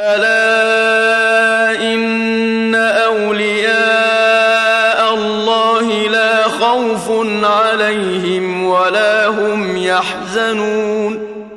ألا إن أولياء الله لا خوف عليهم ولا هم يحزنون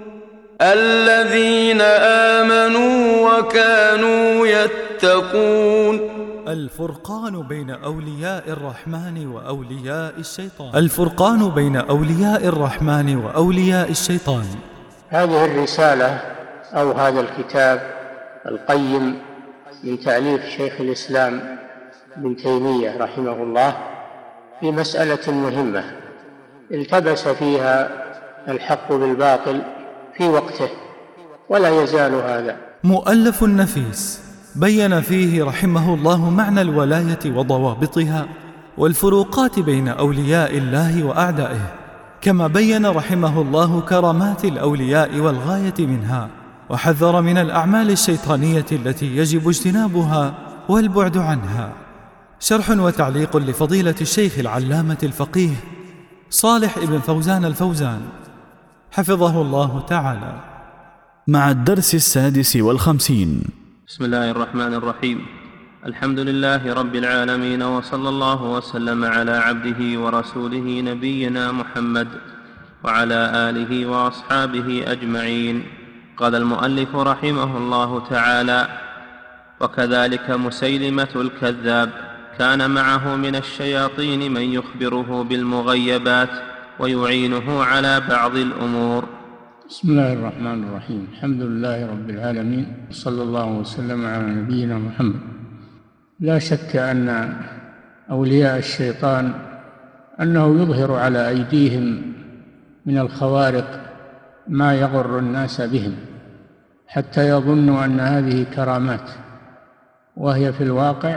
الذين آمنوا وكانوا يتقون. الفرقان بين أولياء الرحمن وأولياء الشيطان. الفرقان بين أولياء الرحمن وأولياء الشيطان. هذه الرسالة أو هذا الكتاب القيم من تأليف شيخ الإسلام ابن تيمية رحمه الله في مسألة مهمة التبس فيها الحق بالباطل في وقته ولا يزال هذا. مؤلف نفيس بين فيه رحمه الله معنى الولاية وضوابطها والفروقات بين أولياء الله وأعدائه، كما بين رحمه الله كرامات الأولياء والغاية منها، وحذر من الأعمال الشيطانية التي يجب اجتنابها والبعد عنها. شرح وتعليق لفضيلة الشيخ العلامة الفقيه صالح ابن فوزان الفوزان حفظه الله تعالى، مع الدرس 56. بسم الله الرحمن الرحيم. الحمد لله رب العالمين، وصلى الله وسلم على عبده ورسوله نبينا محمد وعلى آله وأصحابه أجمعين. قال المؤلف رحمه الله تعالى: وكذلك مسيلمة الكذاب كان معه من الشياطين من يخبره بالمغيبات ويعينه على بعض الأمور. بسم الله الرحمن الرحيم. الحمد لله رب العالمين، صلى الله وسلم على نبينا محمد. لا شك أن أولياء الشيطان أنه يظهر على أيديهم من الخوارق ما يغر الناس بهم حتى يظنوا أن هذه كرامات، وهي في الواقع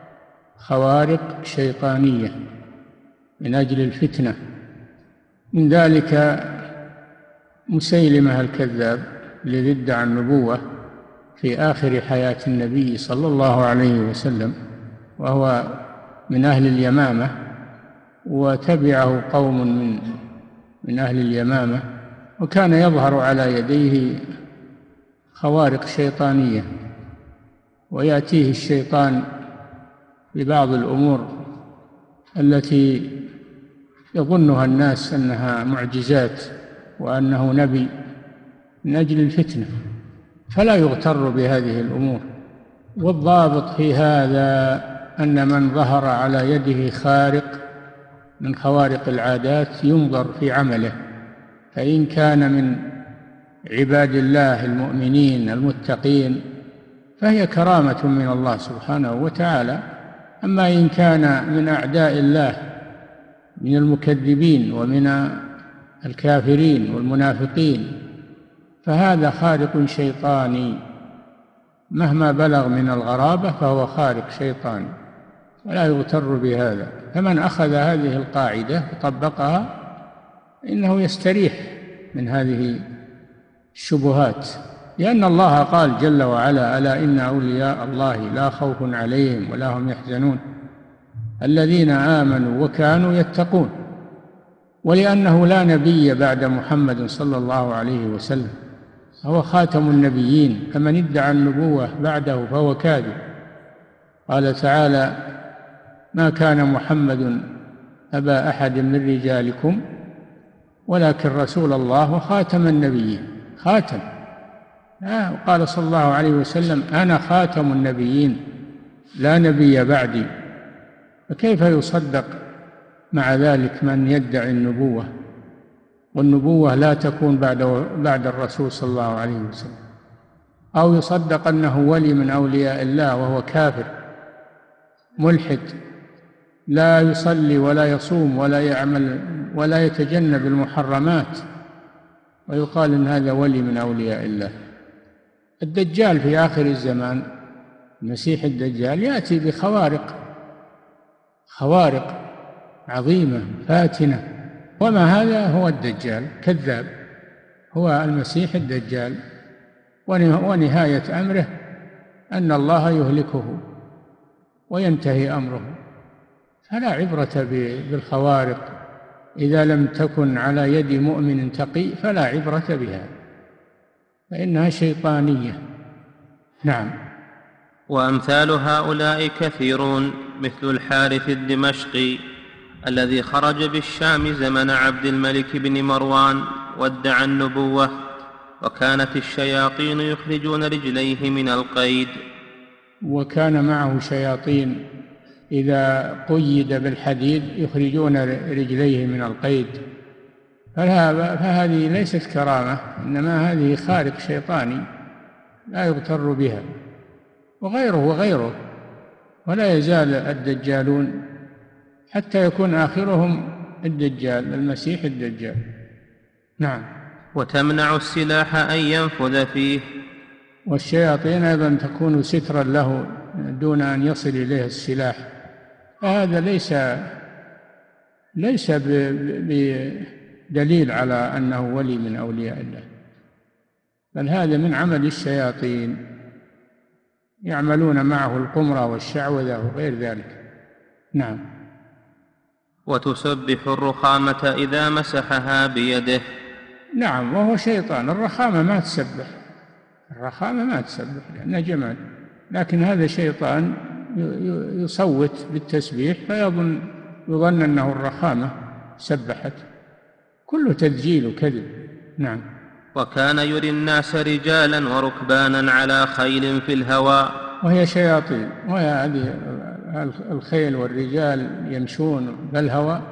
خوارق شيطانية من أجل الفتنة. من ذلك مسيلمة الكذاب الذي ادعى النبوة في آخر حياة النبي صلى الله عليه وسلم، وهو من أهل اليمامة، وتبعه قوم من أهل اليمامة، وكان يظهر على يديه خوارق شيطانية، ويأتيه الشيطان ببعض الأمور التي يظنها الناس أنها معجزات وأنه نبي من أجل الفتنة، فلا يغتر بهذه الأمور. والضابط في هذا أن من ظهر على يده خارق من خوارق العادات ينظر في عمله، فإن كان من عباد الله المؤمنين المتقين فهي كرامة من الله سبحانه وتعالى. أما إن كان من أعداء الله من المكذبين ومن الكافرين والمنافقين فهذا خارق شيطاني، مهما بلغ من الغرابة فهو خارق شيطاني، ولا يغتر بهذا. فمن أخذ هذه القاعدة وطبقها إنه يستريح من هذه الشبهات، لأن الله قال جل وعلا: ألا إن أولياء الله لا خوف عليهم ولا هم يحزنون الذين آمنوا وكانوا يتقون. ولأنه لا نبي بعد محمد صلى الله عليه وسلم، هو خاتم النبيين، فمن ادعى النبوة بعده فهو كاذب. قال تعالى: ما كان محمد أبا أحد من رجالكم ولكن رسول الله وخاتم النبيين. خاتم، قال صلى الله عليه وسلم: أنا خاتم النبيين لا نبي بعدي. فكيف يصدق مع ذلك من يدعي النبوة؟ والنبوة لا تكون بعد الرسول صلى الله عليه وسلم. أو يصدق أنه ولي من أولياء الله وهو كافر ملحد لا يصلي ولا يصوم ولا يعمل ولا يتجنب المحرمات، ويقال إن هذا ولي من أولياء الله. الدجال في آخر الزمان، المسيح الدجال، يأتي بخوارق عظيمة فاتنة، وما هذا هو الدجال كذاب، هو المسيح الدجال، ونهاية أمره أن الله يهلكه وينتهي أمره. فلا عبرة بالخوارق إذا لم تكن على يد مؤمن تقي، فلا عبرة بها، فإنها شيطانية. نعم. وأمثال هؤلاء كثيرون، مثل الحارث الدمشقي الذي خرج بالشام زمن عبد الملك بن مروان وادعى النبوة، وكانت الشياطين يخرجون رجليه من القيد. وكان معه شياطين إذا قيد بالحديد يخرجون رجليه من القيد، فهذه ليست كرامة، إنما هذه خارق شيطاني لا يغتر بها. وغيره، ولا يزال الدجالون حتى يكون آخرهم الدجال، المسيح الدجال. نعم. وتمنع السلاح أن ينفذ فيه. والشياطين أيضا تكون سترا له دون أن يصل إليه السلاح، فهذا ليس بدليل على أنه ولي من أولياء الله، بل هذا من عمل الشياطين، يعملون معه القمرة والشعوذة وغير ذلك. نعم. وتسبح الرخامة إذا مسحها بيده. نعم، وهو شيطان. الرخامة ما تسبح لأنها جمال، لكن هذا شيطان يصوت بالتسبيح يظن أنه الرخامة سبحت، كله تدجيل وكذب. نعم. وكان يري الناس رجالا وركبانا على خيل في الهواء. وهي شياطين، وهي هذه الخيل والرجال يمشون بالهواء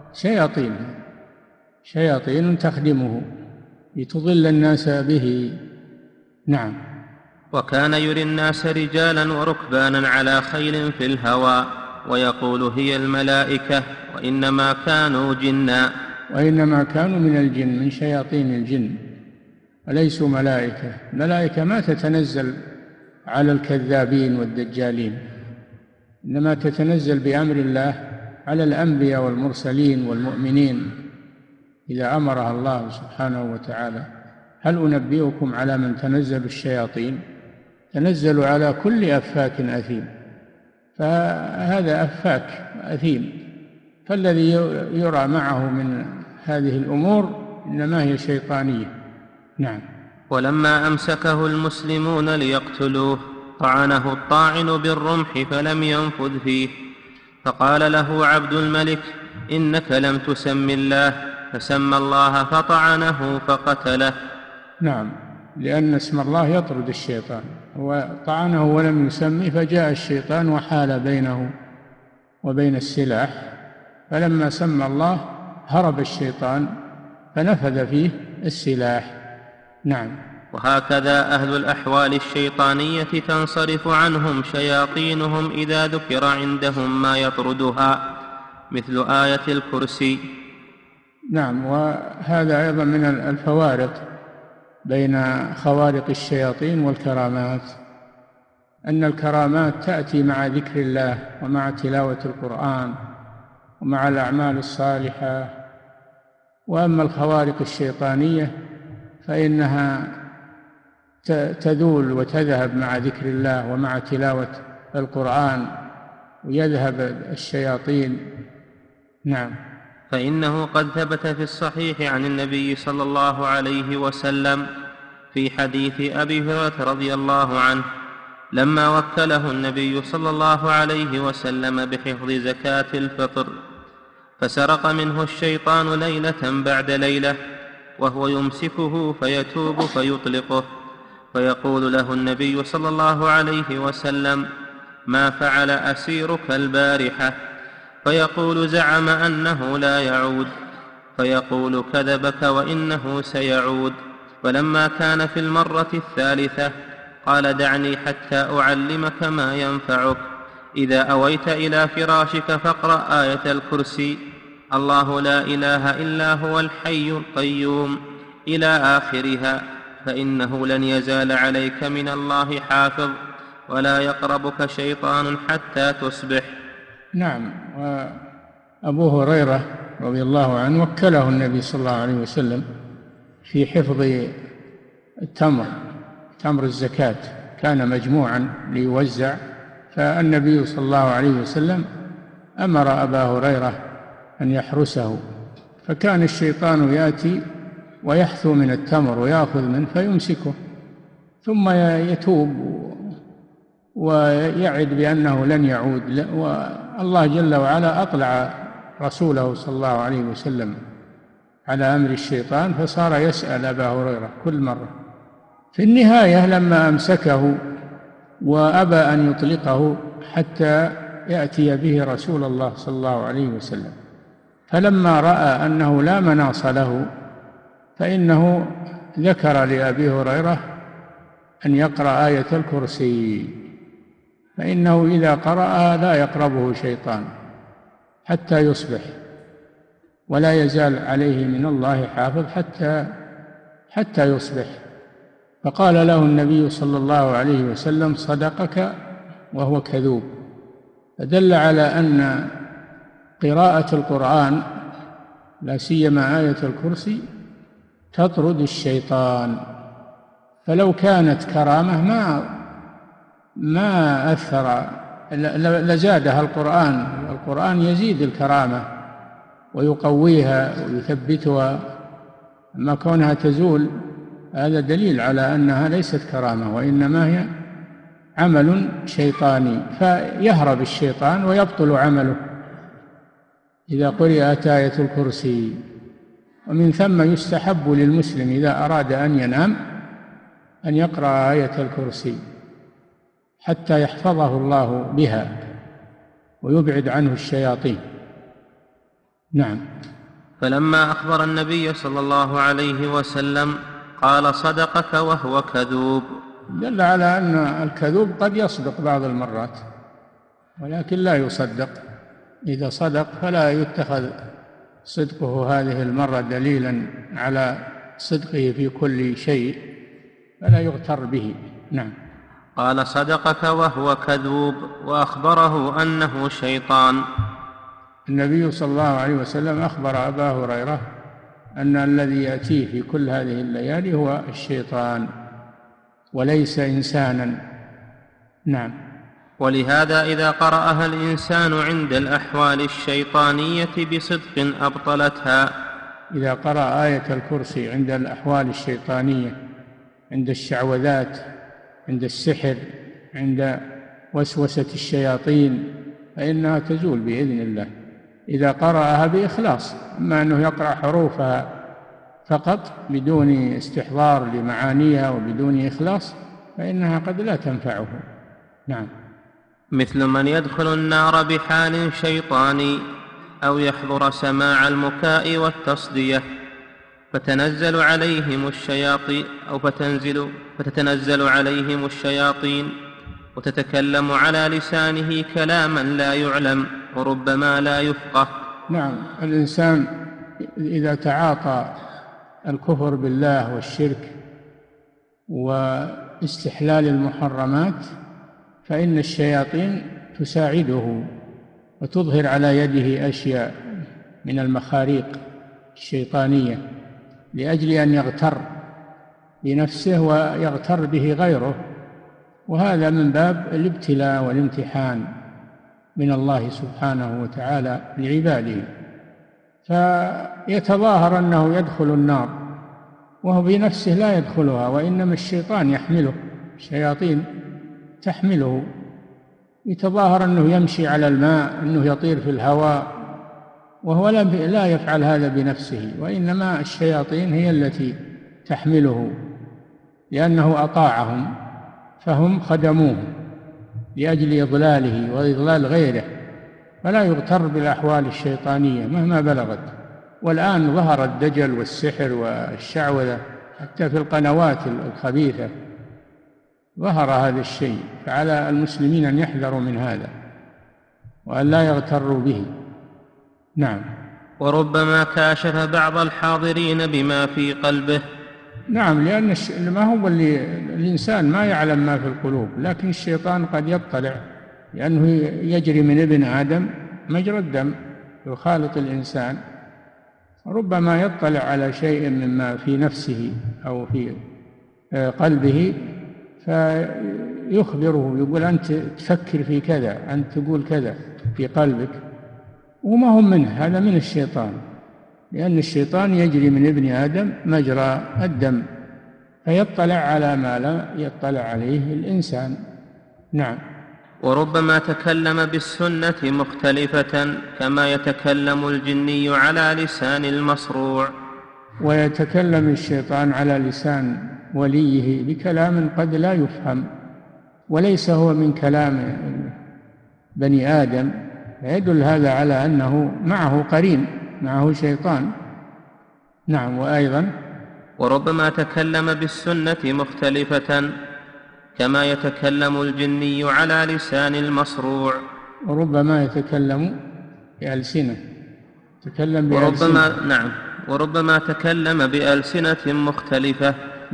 شياطين تخدمه لتضل الناس به. نعم. وكان يري الناس رجالا وركبانا على خيل في الهواء ويقول هي الملائكة، وإنما كانوا جنا. وإنما كانوا من الجن، من شياطين الجن، وليسوا ملائكة. الملائكة ما تتنزل على الكذابين والدجالين، إنما تتنزل بأمر الله على الأنبياء والمرسلين والمؤمنين إذا أمرها الله سبحانه وتعالى. هل أنبئكم على من تنزل الشياطين؟ تنزل على كل أفاك أثيم، فهذا أفاك أثيم، فالذي يرى معه من هذه الأمور إنما هي شيطانية. نعم. ولما أمسكه المسلمون ليقتلوه طعنه الطاعن بالرمح فلم ينفذ فيه، فقال له عبد الملك إنك لم تسم الله، فسمى الله فطعنه فقتله. نعم، لأن اسم الله يطرد الشيطان، وطعنه ولم يسمي، فجاء الشيطان وحال بينه وبين السلاح، فلما سمى الله هرب الشيطان فنفذ فيه السلاح. نعم. وهكذا أهل الأحوال الشيطانية تنصرف عنهم شياطينهم إذا ذكر عندهم ما يطردها، مثل آية الكرسي. نعم. وهذا أيضا من الفوارق بين خوارق الشياطين والكرامات، أن الكرامات تأتي مع ذكر الله ومع تلاوة القرآن ومع الأعمال الصالحة، وأما الخوارق الشيطانية فإنها تذول وتذهب مع ذكر الله ومع تلاوة القرآن، ويذهب الشياطين. نعم. فإنه قد ثبت في الصحيح عن النبي صلى الله عليه وسلم في حديث أبي هريرة رضي الله عنه لما وكله النبي صلى الله عليه وسلم بحفظ زكاة الفطر، فسرق منه الشيطان ليلة بعد ليلة وهو يمسكه فيتوب فيطلقه، فيقول له النبي صلى الله عليه وسلم ما فعل أسيرك البارحة؟ فيقول زعم أنه لا يعود، فيقول كذبك وإنه سيعود. فلما كان في المرة الثالثة قال دعني حتى أعلمك ما ينفعك، إذا أويت إلى فراشك فاقرأ آية الكرسي، الله لا إله إلا هو الحي القيوم، إلى آخرها، فإنه لن يزال عليك من الله حافظ، ولا يقربك شيطان حتى تصبح. نعم. وأبو هريرة رضي الله عنه وكله النبي صلى الله عليه وسلم في حفظ تمر الزكاة، كان مجموعا ليوزع، فالنبي صلى الله عليه وسلم أمر أبا هريرة أن يحرسه، فكان الشيطان يأتي ويحثو من التمر ويأخذ منه فيمسكه، ثم يتوب ويعد بأنه لن يعود. والله جل وعلا أطلع رسوله صلى الله عليه وسلم على أمر الشيطان، فصار يسأل أبا هريرة كل مرة. في النهاية لما أمسكه وأبى أن يطلقه حتى يأتي به رسول الله صلى الله عليه وسلم، فلما رأى أنه لا مناص له فإنه ذكر لأبي هريرة أن يقرأ آية الكرسي، فإنه إذا قرأها لا يقربه شيطان حتى يصبح، ولا يزال عليه من الله حافظ حتى يصبح. فقال له النبي صلى الله عليه وسلم: صدقك وهو كذوب. فدل على أن قراءة القرآن لا سيما آية الكرسي تطرد الشيطان، فلو كانت كرامة ما أثر لزادها القرآن. القرآن يزيد الكرامة ويقويها ويثبتها، أما كونها تزول هذا دليل على أنها ليست كرامة، وإنما هي عمل شيطاني، فيهرب الشيطان ويبطل عمله إذا قرأت آية الكرسي. ومن ثم يستحب للمسلم إذا أراد أن ينام أن يقرأ آية الكرسي حتى يحفظه الله بها ويبعد عنه الشياطين. نعم. فلما أخبر النبي صلى الله عليه وسلم قال: صدقك وهو كذوب. دل على أن الكذوب قد يصدق بعض المرات ولكن لا يصدق. إذا صدق فلا يتخذ صدقه هذه المرة دليلا على صدقه في كل شيء، فلا يغتر به. نعم. قال: صدقك وهو كذوب، وأخبره أنه شيطان. النبي صلى الله عليه وسلم أخبر أبا هريرة أن الذي يأتيه في كل هذه الليالي هو الشيطان وليس إنسانا. نعم. ولهذا إذا قرأها الإنسان عند الأحوال الشيطانية بصدق أبطلتها. إذا قرأ آية الكرسي عند الأحوال الشيطانية، عند الشعوذات، عند السحر، عند وسوسة الشياطين، فإنها تزول بإذن الله إذا قرأها بإخلاص. أما أنه يقرأ حروفها فقط بدون استحضار لمعانيها وبدون إخلاص فإنها قد لا تنفعه. نعم. مثل من يدخل النار بحال شيطاني أو يحضر سماع المكاء والتصدية فتتنزل عليهم الشياطين وتتكلم على لسانه كلاما لا يعلم وربما لا يفقه. نعم. الإنسان إذا تعاطى الكفر بالله والشرك واستحلال المحرمات فإن الشياطين تساعده وتظهر على يده أشياء من المخاريق الشيطانية لأجل أن يغتر بنفسه ويغتر به غيره، وهذا من باب الابتلاء والامتحان من الله سبحانه وتعالى لعباده. فيتظاهر أنه يدخل النار وهو بنفسه لا يدخلها، وإنما الشيطان يحمله، الشياطين تحمله. يتظاهر أنه يمشي على الماء، أنه يطير في الهواء، وهو لا يفعل هذا بنفسه، وإنما الشياطين هي التي تحمله لأنه أطاعهم فهم خدموه لأجل إضلاله وإضلال غيره، فلا يغتر بالأحوال الشيطانية مهما بلغت. والآن ظهر الدجل والسحر والشعوذة حتى في القنوات الخبيثة ظهر هذا الشيء، فعلى المسلمين أن يحذروا من هذا وأن لا يغتروا به. نعم. وربما كاشف بعض الحاضرين بما في قلبه. نعم، لأن ما هو الإنسان ما يعلم ما في القلوب، لكن الشيطان قد يطلع، لأنه يجري من ابن آدم مجرى الدم، يخالط الإنسان، ربما يطلع على شيء مما في نفسه أو في قلبه فيخبره، يقول أنت تفكر في كذا، أنت تقول كذا في قلبك، وما هم منه، هذا من الشيطان، لأن الشيطان يجري من ابن آدم مجرى الدم فيطلع على ما لا يطلع عليه الإنسان. نعم. وربما تكلم بالسنة مختلفة كما يتكلم الجني على لسان المصروع. ويتكلم الشيطان على لسان وليه بكلام قد لا يفهم وليس هو من كلام بني آدم، يدل هذا على أنه معه قرين، معه شيطان. نعم. وأيضا وربما تكلم بالسنة مختلفة كما يتكلم الجني على لسان المصروع. وربما يتكلم بألسنة، تكلم بألسنة. نعم. وربما تكلم بألسنة مختلفة،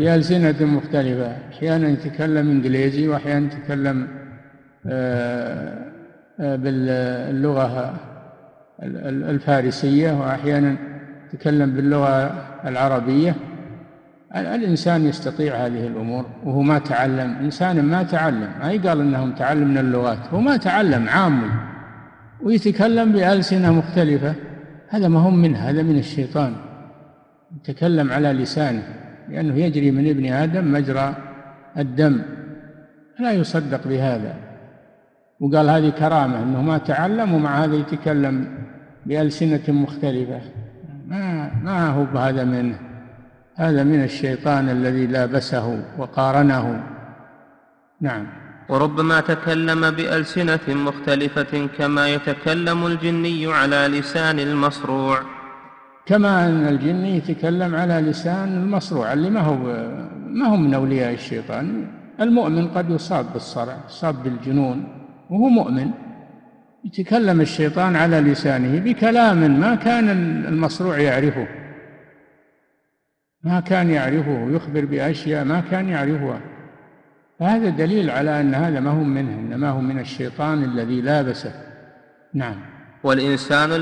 أحيانا يتكلم إنجليزي، وأحيانا يتكلم باللغة الفارسية، وأحيانا يتكلم باللغة العربية. الإنسان يستطيع هذه الأمور وهو ما تعلم. إنسان ما تعلم، ما يقال إنه متعلم من اللغات، هو ما تعلم، عامل، ويتكلم بألسنة مختلفة، هذا ما هم منه، هذا من الشيطان. يتكلم على لسانه لأنه يجري من ابن آدم مجرى الدم، لا يصدق بهذا. وقال هذه كرامة أنه ما تعلم ومع هذا يتكلم بألسنة مختلفة، ما هو بهذا منه، هذا من الشيطان الذي لابسه وقارنه. نعم. وربما تكلم بألسنة مختلفة كما يتكلم الجني على لسان المصروع. كما أن الجني يتكلم على لسان المصروع اللي ما هو من أولياء الشيطان. المؤمن قد يصاب بالصرع، يصاب بالجنون وهو مؤمن، يتكلم الشيطان على لسانه بكلام ما كان المصروع يعرفه، ما كان يعرفه، يخبر بأشياء ما كان يعرفها. فهذا دليل على أن هذا ما هو منه، إنما هو من الشيطان الذي لابسه. نعم. والإنسان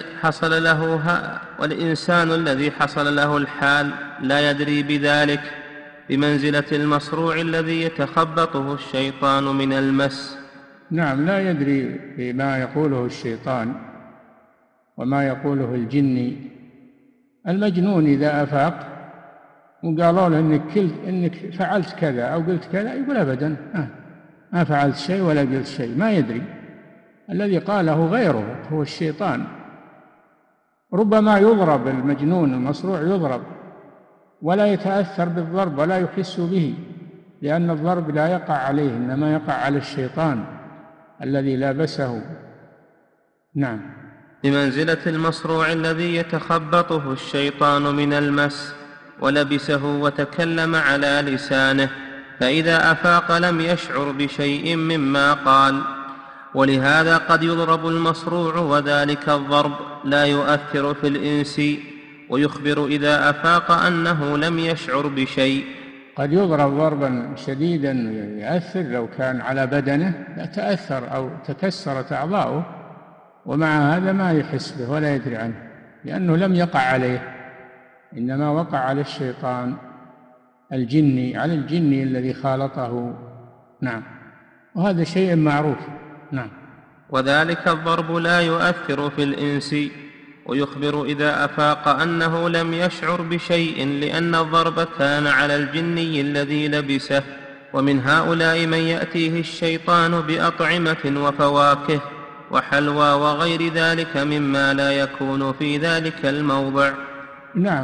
الذي حصل له الحال لا يدري بذلك بمنزلة المصروع الذي يتخبطه الشيطان من المس. نعم، لا يدري بما يقوله الشيطان وما يقوله الجني. المجنون إذا أفاق وقالوا له إنك فعلت كذا أو قلت كذا، يقول أبدا ما فعلت شيء ولا قلت شيء، ما يدري. الذي قاله غيره هو الشيطان. ربما يضرب المجنون المصروع، يضرب ولا يتأثر بالضرب ولا يحس به، لأن الضرب لا يقع عليه، إنما يقع على الشيطان الذي لابسه. نعم. بمنزلة المصروع الذي يتخبطه الشيطان من المس ولبسه وتكلم على لسانه، فإذا أفاق لم يشعر بشيء مما قال. ولهذا قد يضرب المصروع وذلك الضرب لا يؤثر في الإنس، ويخبر إذا أفاق أنه لم يشعر بشيء. قد يضرب ضربا شديدا يؤثر، لو كان على بدنه يتأثر أو تكسرت أعضاؤه، ومع هذا ما يحس به ولا يدري عنه، لأنه لم يقع عليه، إنما وقع على الشيطان الجني، على الجني الذي خالطه. نعم. وهذا شيء معروف. نعم. وذلك الضرب لا يؤثر في الإنس، ويخبر إذا أفاق أنه لم يشعر بشيء، لأن الضرب كان على الجني الذي لبسه. ومن هؤلاء من يأتيه الشيطان بأطعمة وفواكه وحلوى وغير ذلك مما لا يكون في ذلك الموضع. نعم،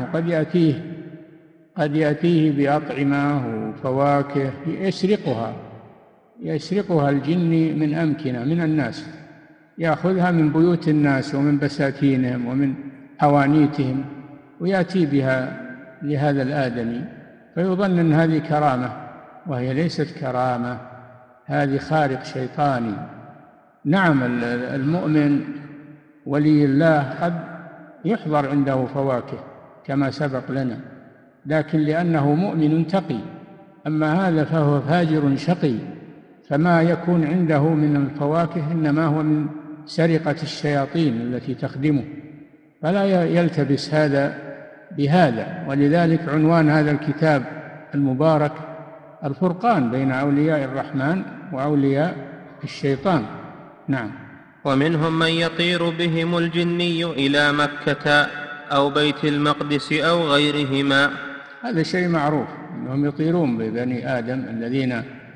قد يأتيه بأطعمة وفواكه يسرقها الجني من أمكنة من الناس، يأخذها من بيوت الناس ومن بساتينهم ومن حوانيتهم، ويأتي بها لهذا الآدمي، فيظن أن هذه كرامة، وهي ليست كرامة، هذه خارق شيطاني. نعم، المؤمن ولي الله قد يحضر عنده فواكه كما سبق لنا، لكن لأنه مؤمن تقي. أما هذا فهو فاجر شقي، فما يكون عنده من الفواكه إنما هو من سرقة الشياطين التي تخدمه، فلا يلتبس هذا بهذا. ولذلك عنوان هذا الكتاب المبارك الفرقان بين أولياء الرحمن وأولياء الشيطان. نعم. ومنهم من يطير بهم الجني إلى مكة أو بيت المقدس أو غيرهما. هذا شيء معروف أنهم يطيرون ببني آدم الذين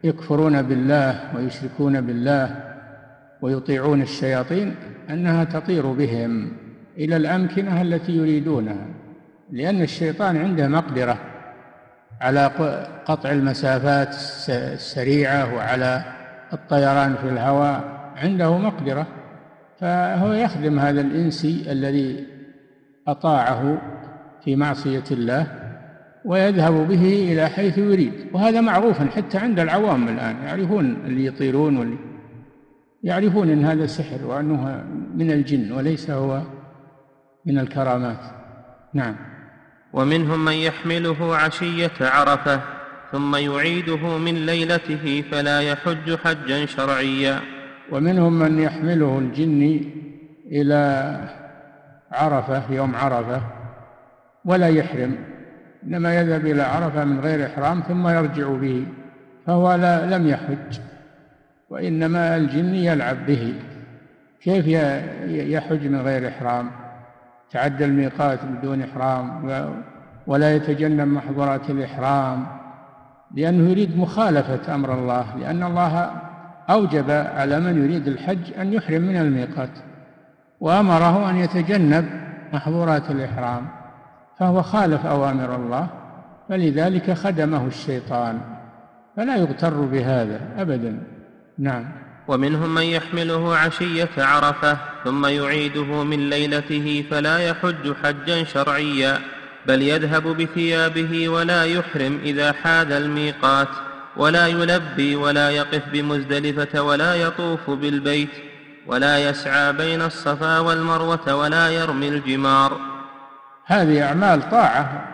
يكفرون بالله ويشركون بالله ويطيعون الشياطين أنها تطير بهم إلى الأمكنة التي يريدونها، لأن الشيطان عنده مقدرة على قطع المسافات السريعة وعلى الطيران في الهواء، عنده مقدرة، فهو يخدم هذا الإنسي الذي أطاعه في معصية الله ويذهب به إلى حيث يريد. وهذا معروف حتى عند العوام الآن، يعرفون اللي يطيرون واللي يعرفون أن هذا سحر وأنه من الجن وليس هو من الكرامات. نعم. ومنهم من يحمله عشية عرفة ثم يعيده من ليلته فلا يحج حجا شرعيا. ومنهم من يحمله الجن إلى عرفة يوم عرفة ولا يحرم، إنما يذهب إلى عرفة من غير إحرام ثم يرجع به، فهو لم يحج، وإنما الجن يلعب به. كيف يحج من غير إحرام؟ تعدى الميقات بدون إحرام ولا يتجنب محظورات الإحرام، لأنه يريد مخالفة أمر الله، لأن الله أوجب على من يريد الحج أن يحرم من الميقات وأمره أن يتجنب محظورات الإحرام، فهو خالف أوامر الله، فلذلك خدمه الشيطان، فلا يغتر بهذا أبدا. نعم. ومنهم من يحمله عشية عرفة ثم يعيده من ليلته فلا يحج حجا شرعيا، بل يذهب بثيابه ولا يحرم إذا حاد الميقات، ولا يلبي ولا يقف بمزدلفة ولا يطوف بالبيت ولا يسعى بين الصفا والمروة ولا يرمي الجمار. هذه أعمال طاعة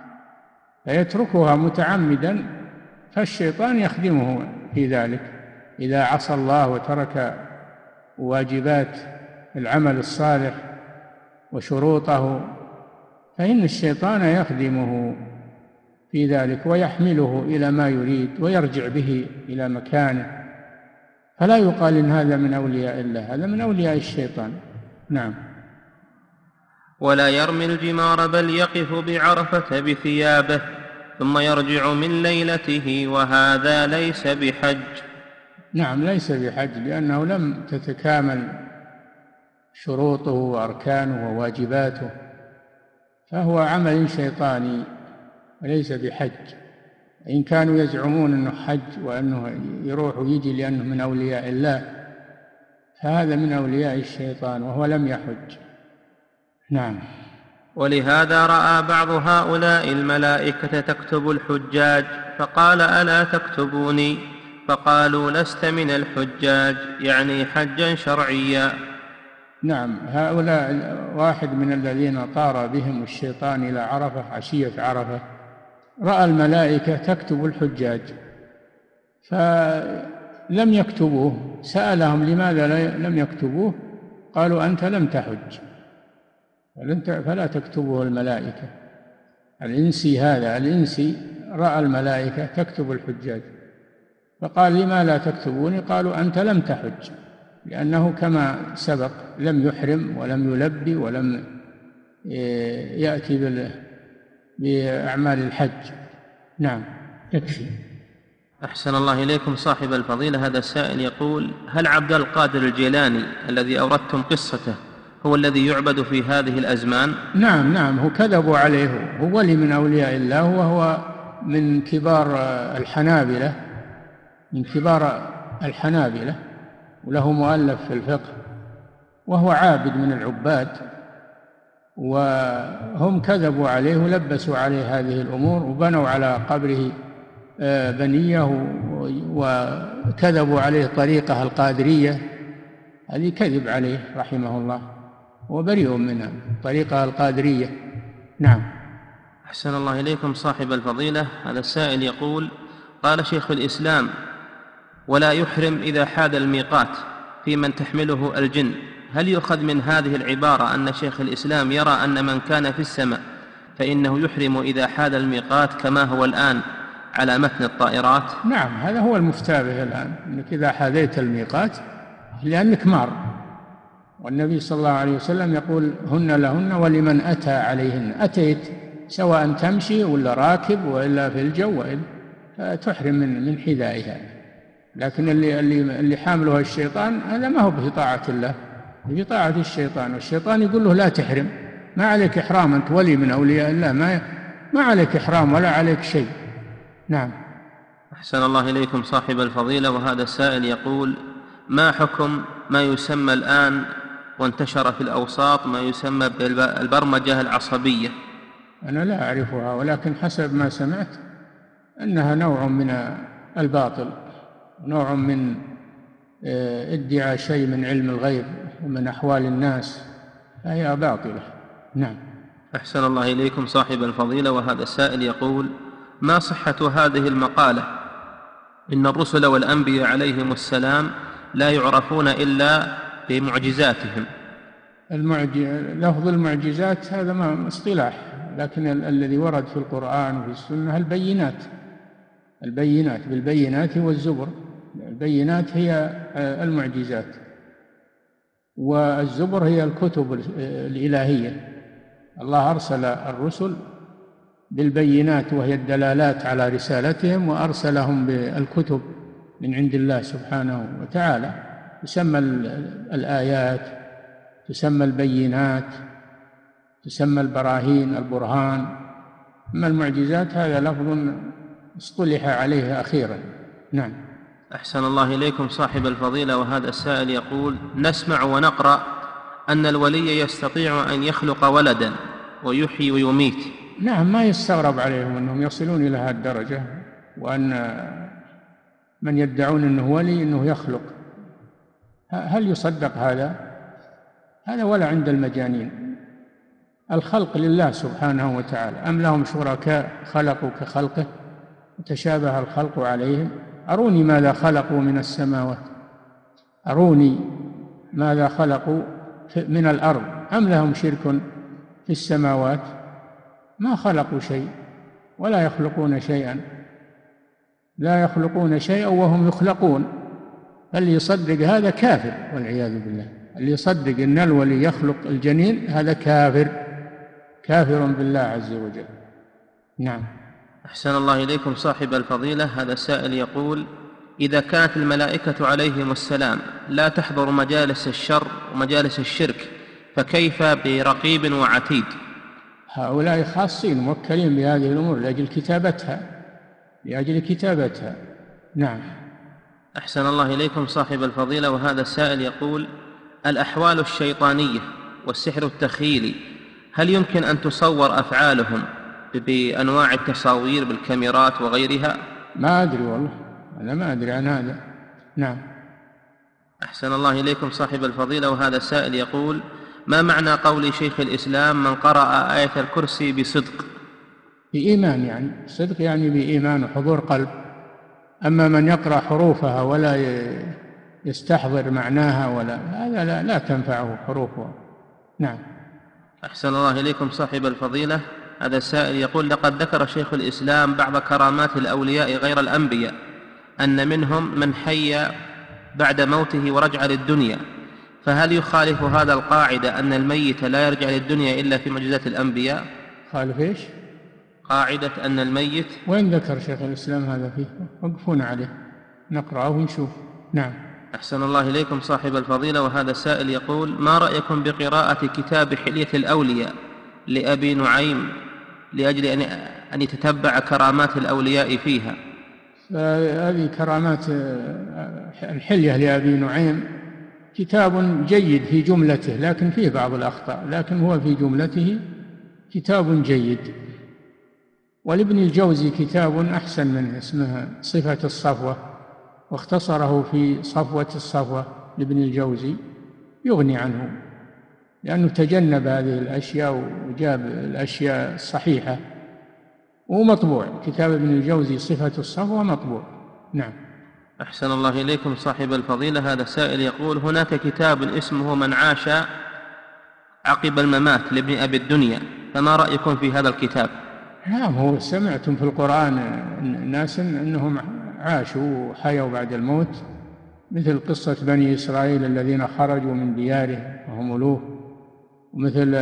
فيتركها متعمدا، فالشيطان يخدمه في ذلك. إذا عصى الله وترك واجبات العمل الصالح وشروطه فإن الشيطان يخدمه في ذلك ويحمله إلى ما يريد ويرجع به إلى مكانه، فلا يقال إن هذا من أولياء الله، هذا من أولياء الشيطان. نعم. ولا يرمي الجمار بل يقف بعرفة بثيابه ثم يرجع من ليلته، وهذا ليس بحج. نعم، ليس بحج، لأنه لم تتكامل شروطه وأركانه وواجباته، فهو عمل شيطاني وليس بحج. إن كانوا يزعمون أنه حج وأنه يروح ويجي لأنه من أولياء الله، فهذا من أولياء الشيطان وهو لم يحج. نعم. ولهذا رأى بعض هؤلاء الملائكة تكتب الحجاج فقال ألا تكتبوني؟ فقالوا لست من الحجاج، يعني حجا شرعيا. نعم، هؤلاء واحد من الذين طار بهم الشيطان إلى عرفة عشية عرفة رأى الملائكة تكتب الحجاج فلم يكتبوه، سألهم لماذا لم يكتبوه؟ قالوا أنت لم تحج فلا تكتبه الملائكة. الإنسي هذا الإنسي رأى الملائكة تكتب الحجاج فقال لما لا تكتبوني؟ قالوا أنت لم تحج، لأنه كما سبق لم يحرم ولم يلبي ولم يأتي بأعمال الحج. نعم، يكفي. أحسن الله إليكم صاحب الفضيلة. هذا السائل يقول: هل عبد القادر الجيلاني الذي أوردتم قصته هو الذي يعبد في هذه الأزمان؟ نعم، هو كذبوا عليه، هو ولي من أولياء الله، وهو من كبار الحنابلة وله مؤلف في الفقه، وهو عابد من العباد، وهم كذبوا عليه ولبسوا عليه هذه الأمور وبنوا على قبره بنية وكذبوا عليه طريقة القادرية، هذه كذب عليه رحمه الله وبريء منها، طريقة القادرية. نعم. أحسن الله إليكم صاحب الفضيلة. هذا السائل يقول: قال شيخ الإسلام: ولا يحرم إذا حاد الميقات في من تحمله الجن، هل يؤخذ من هذه العبارة أن شيخ الإسلام يرى أن من كان في السماء فإنه يحرم إذا حاد الميقات كما هو الآن على متن الطائرات؟ نعم، هذا هو المفتى به الآن، أنك إذا حاذيت الميقات لأنك مار، والنبي صلى الله عليه وسلم يقول: هن لهن ولمن أتى عليهن. أتيت سواء تمشي ولا راكب وإلا في الجو، تحرم من حذائها. لكن اللي حامله الشيطان هذا ما هو في طاعة الله، في طاعة الشيطان، والشيطان يقول له لا تحرم، ما عليك إحرام، أنت ولي من أولياء الله، ما عليك إحرام ولا عليك شيء. نعم. أحسن الله إليكم صاحب الفضيلة. وهذا السائل يقول: ما حكم ما يسمى الآن وانتشر في الأوساط ما يسمى بالبرمجة العصبية؟ أنا لا أعرفها، ولكن حسب ما سمعت أنها نوع من الباطل، نوع من ادعاء شيء من علم الغيب ومن أحوال الناس، فهي باطلة. نعم. أحسن الله إليكم صاحب الفضيلة. وهذا السائل يقول: ما صحة هذه المقالة إن الرسل والأنبياء عليهم السلام لا يعرفون إلا بمعجزاتهم؟ لفظ المعجزات هذا ما اصطلاح، لكن الذي ورد في القرآن وفي السنة البينات بالبينات والزبر. البينات هي المعجزات، والزبر هي الكتب الإلهية. الله أرسل الرسل بالبينات وهي الدلالات على رسالتهم، وأرسلهم بالكتب من عند الله سبحانه وتعالى، تسمى الآيات، تسمى البينات، تسمى البراهين، البرهان. أما المعجزات هذا لفظ اصطلح عليه أخيرا. نعم. أحسن الله إليكم صاحب الفضيلة. وهذا السائل يقول: نسمع ونقرأ أن الولي يستطيع أن يخلق ولدا ويحيي ويميت. نعم، ما يستغرب عليهم أنهم يصلون إلى هذه الدرجة، وأن من يدعون أنه ولي أنه يخلق. هل يصدق هذا ولا عند المجانين؟ الخلق لله سبحانه وتعالى، أم لهم شركاء خلقوا كخلقه وتشابه الخلق عليهم؟ أروني ماذا خلقوا من السماوات، أروني ماذا خلقوا من الأرض، أم لهم شرك في السماوات؟ ما خلقوا شيء ولا يخلقون شيئا، لا يخلقون شيئا وهم يخلقون. اللي يصدق هذا كافر والعياذ بالله. اللي يصدق أن الولي يخلق الجنين هذا كافر بالله عز وجل. نعم. أحسن الله إليكم صاحب الفضيلة. هذا السائل يقول: إذا كانت الملائكة عليهم السلام لا تحضر مجالس الشر ومجالس الشرك، فكيف برقيب وعتيد؟ هؤلاء خاصين موكلين بهذه الأمور لأجل كتابتها. نعم. أحسن الله إليكم صاحب الفضيلة. وهذا السائل يقول: الأحوال الشيطانية والسحر التخيلي هل يمكن أن تصور أفعالهم بأنواع التصاوير بالكاميرات وغيرها؟ ما أدري والله، أنا ما أدري عن هذا. نعم. أحسن الله إليكم صاحب الفضيلة. وهذا السائل يقول: ما معنى قول شيخ الإسلام من قرأ آية الكرسي بصدق؟ بإيمان، يعني صدق يعني بإيمان وحضور قلب. أما من يقرأ حروفها ولا يستحضر معناها هذا لا تنفعه حروفها. نعم. أحسن الله إليكم صاحب الفضيلة. هذا السائل يقول: لقد ذكر شيخ الإسلام بعض كرامات الأولياء غير الأنبياء، أن منهم من حي بعد موته ورجع للدنيا، فهل يخالف هذا القاعدة أن الميت لا يرجع للدنيا إلا في معجزات الأنبياء؟ خالف إيش؟ قاعدة أن الميت. وين ذكر شيخ الإسلام هذا فيه؟ وقفونا عليه نقرأه ونشوف. نعم. أحسن الله إليكم صاحب الفضيلة. وهذا السائل يقول: ما رأيكم بقراءة كتاب حلية الأولياء لأبي نعيم لأجل أن يتتبع كرامات الأولياء فيها؟ هذه كرامات الحلية لأبي نعيم كتاب جيد في جملته، لكن فيه بعض الأخطاء، لكن هو في جملته كتاب جيد. ولابن الجوزي كتاب أحسن منه اسمه صفة الصفوة، واختصره في صفوة الصفوة لابن الجوزي، يغني عنه لأنه تجنب هذه الأشياء وجاب الأشياء الصحيحة. ومطبوع كتاب ابن الجوزي صفة الصفوة مطبوع. نعم. أحسن الله إليكم صاحب الفضيلة. هذا السائل يقول: هناك كتاب اسمه من عاش عقب الممات لابن أبي الدنيا، فما رأيكم في هذا الكتاب؟ نعم، هو سمعتم في القرآن الناس أنهم عاشوا وحيوا بعد الموت، مثل قصة بني إسرائيل الذين خرجوا من ديارهم وهم ألوف، ومثل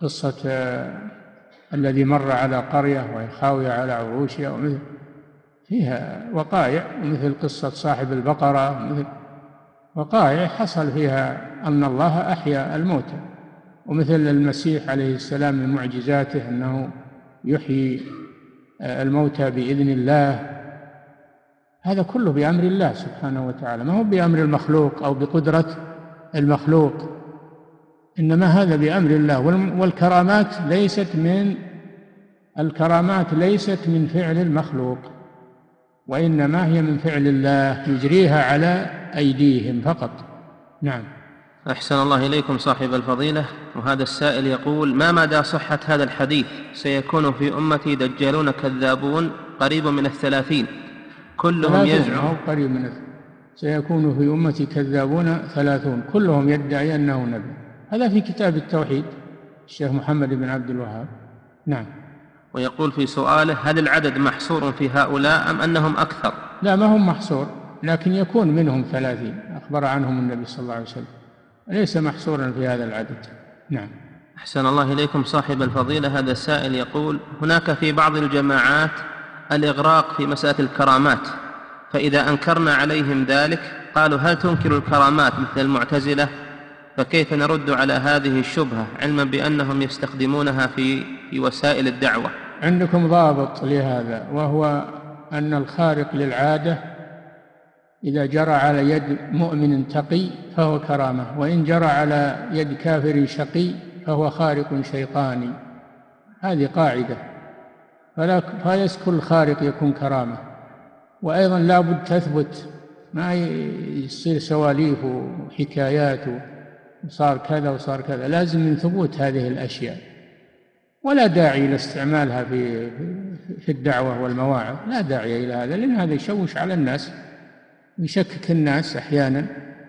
قصة الذي مر على قرية وهي خاوية على عروشها، ومثل فيها وقائع، مثل قصة صاحب البقرة، مثل وقائع حصل فيها أن الله أحيا الموتى، ومثل المسيح عليه السلام من معجزاته أنه يحيي الموتى بإذن الله. هذا كله بأمر الله سبحانه وتعالى، ما هو بأمر المخلوق أو بقدرة المخلوق، إنما هذا بأمر الله. والكرامات ليست من فعل المخلوق، وإنما هي من فعل الله يجريها على أيديهم فقط. نعم. أحسن الله إليكم صاحب الفضيلة. وهذا السائل يقول: ما مدى صحة هذا الحديث؟ سيكون في أمتي دجالون كذابون قريب من 30 كلهم يزعم سيكون في أمتي كذابون 30 كلهم يدعي أنه نبي. هذا في كتاب التوحيد الشيخ محمد بن عبد الوهاب. نعم. ويقول في سؤاله: هل العدد محصور في هؤلاء أم أنهم أكثر؟ لا، ما هم محصور، لكن يكون منهم 30 أخبر عنهم النبي صلى الله عليه وسلم، ليس محصورا في هذا العدد. نعم. أحسن الله إليكم صاحب الفضيلة. هذا السائل يقول: هناك في بعض الجماعات الإغراق في مسألة الكرامات، فإذا أنكرنا عليهم ذلك قالوا: هل تنكر الكرامات مثل المعتزلة؟ فكيف نرد على هذه الشبهة علما بأنهم يستخدمونها في وسائل الدعوة؟ عندكم ضابط لهذا، وهو أن الخارق للعادة إذا جرى على يد مؤمن تقي فهو كرامة، وإن جرى على يد كافر شقي فهو خارق شيطاني. هذه قاعدة، فليس كل خارق يكون كرامة. وأيضا لا بد تثبت، ما يصير سواليف وحكايات وصار كذا وصار كذا، لازم من ثبوت هذه الأشياء، ولا داعي إلى استعمالها في الدعوة والمواعظ، لا داعي إلى هذا، لأن هذا يشوش على الناس، يشكك الناس أحيانا.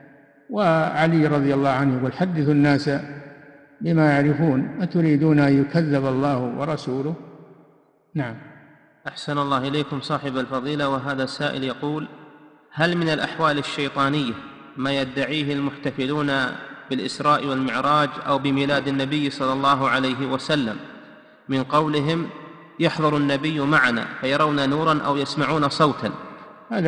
وعلي رضي الله عنه يقول: حدثوا الناس بما يعرفون، أتريدون أن يكذب الله ورسوله؟ نعم. أحسن الله إليكم صاحب الفضيلة. وهذا السائل يقول: هل من الأحوال الشيطانية ما يدعيه المحتفلون بالإسراء والمعراج أو بميلاد النبي صلى الله عليه وسلم من قولهم: يحضر النبي معنا فيرون نورا أو يسمعون صوتا؟ هذا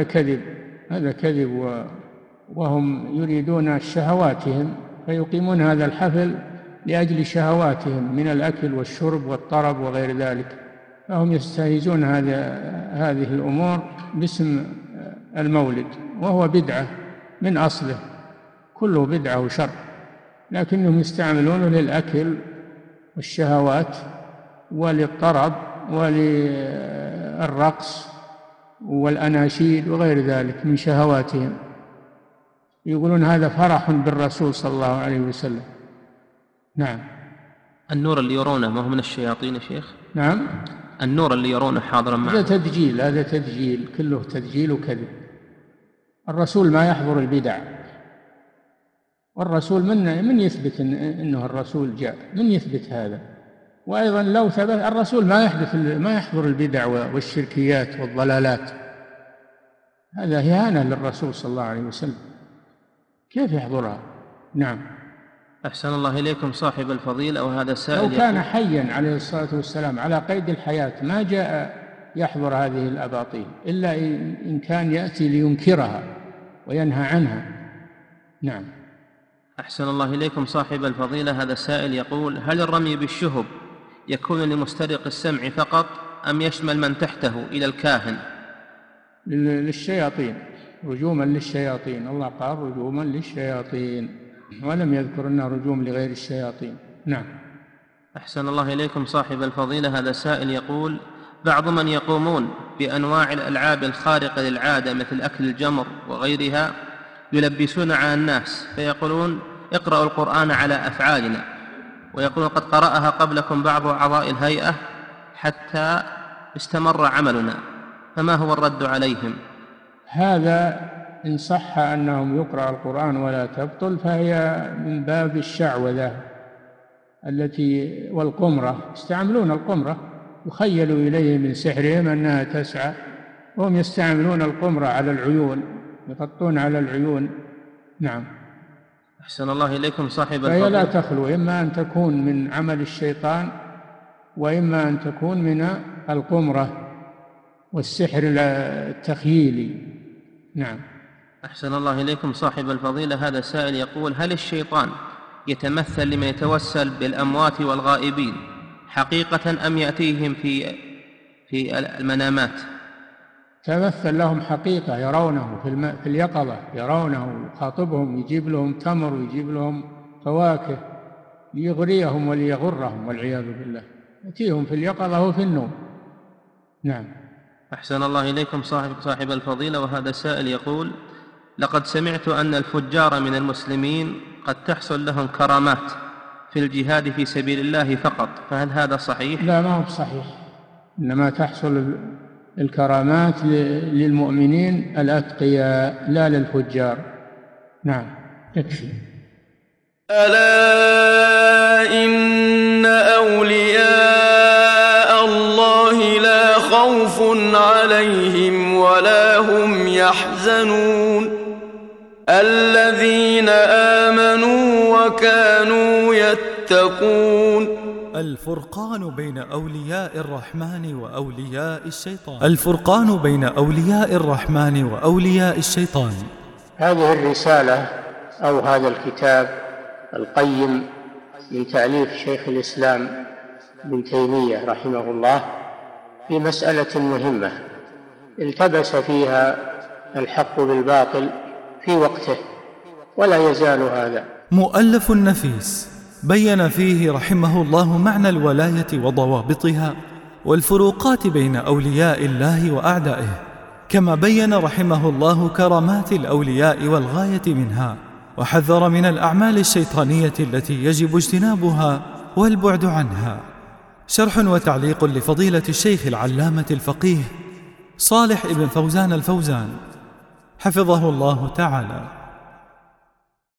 كذب، وهم يريدون شهواتهم فيقيمون هذا الحفل لأجل شهواتهم من الأكل والشرب والطرب وغير ذلك، فهم يستهيزون هذه الأمور باسم المولد، وهو بدعة من أصله، كله بدعة وشر، لكنهم يستعملونه للأكل والشهوات وللطرب وللرقص والأناشيد وغير ذلك من شهواتهم. يقولون هذا فرح بالرسول صلى الله عليه وسلم. نعم. النور اللي يرونه ما هو من الشياطين يا شيخ؟ نعم. النور اللي يرونه حاضرا معه، هذا تدجيل، كله تدجيل وكذب. الرسول ما يحضر البدع، والرسول من يثبت انه الرسول جاء؟ من يثبت هذا؟ وايضا لو ثبت الرسول ما يحضر البدع والشركيات والضلالات، هذا إهانة للرسول صلى الله عليه وسلم، كيف يحضرها؟ نعم. أحسن الله إليكم صاحب الفضيلة. وهذا سائل لو كان حيا عليه الصلاة والسلام على قيد الحياة ما جاء يحضر هذه الأباطيل، إلا إن كان يأتي لينكرها وينهى عنها. نعم. أحسن الله إليكم صاحب الفضيلة. هذا سائل يقول: هل الرمي بالشهب يكون لمسترق السمع فقط أم يشمل من تحته إلى الكاهن؟ للشياطين، رجوما للشياطين، الله قال رجوما للشياطين، ولم يذكر أنها رجوم لغير الشياطين. نعم. أحسن الله إليكم صاحب الفضيلة. هذا سائل يقول: بعض من يقومون بأنواع الألعاب الخارقة للعادة مثل أكل الجمر وغيرها يلبسون على الناس، فيقولون: اقرأوا القرآن على أفعالنا، ويقولون: قد قرأها قبلكم بعض أعضاء الهيئة حتى استمر عملنا، فما هو الرد عليهم؟ هذا إن صح أنهم يقرأ القرآن ولا تبطل فهي من باب الشعوذة والقمرة، يستعملون القمرة، يخيل إليه من سحرهم أنها تسعى، وهم يستعملون القمرة على العيون، يغطون على العيون. نعم. أحسن الله إليكم صاحب الفضل. فهي لا تخلو، إما أن تكون من عمل الشيطان وإما أن تكون من القمرة، والسحر التخييلي. نعم. أحسن الله إليكم صاحب الفضيلة. هذا سائل يقول: هل الشيطان يتمثل لمن يتوسل بالأموات والغائبين حقيقة أم يأتيهم في المنامات؟ تمثل لهم حقيقة، يرونه في اليقظة، يرونه، يخاطبهم، يجيب لهم تمر ويجيب لهم فواكه ليغريهم وليغرهم والعياذ بالله، يأتيهم في اليقظة وفي النوم. نعم. أحسن الله إليكم صاحب الفضيلة. وهذا سائل يقول: لقد سمعت أن الفجار من المسلمين قد تحصل لهم كرامات في الجهاد في سبيل الله فقط، فهل هذا صحيح؟ لا، ما هو صحيح. إنما تحصل الكرامات للمؤمنين الأتقياء لا للفجار. نعم، يكفي. ألا إن أولياء الله لا خوف عليهم ولا هم يحزنون الذين آمنوا وكانوا يتقون. الفرقان بين أولياء الرحمن وأولياء الشيطان. الفرقان بين أولياء الرحمن وأولياء الشيطان. هذه الرسالة أو هذا الكتاب القيم من تأليف شيخ الإسلام ابن تيمية رحمه الله في مسألة مهمة التبس فيها الحق بالباطل في وقته، ولا يزال هذا. مؤلف نفيس بين فيه رحمه الله معنى الولاية وضوابطها والفروقات بين أولياء الله وأعدائه، كما بين رحمه الله كرامات الأولياء والغاية منها، وحذر من الأعمال الشيطانية التي يجب اجتنابها والبعد عنها. شرح وتعليق لفضيلة الشيخ العلامة الفقيه صالح ابن فوزان الفوزان حفظه الله تعالى.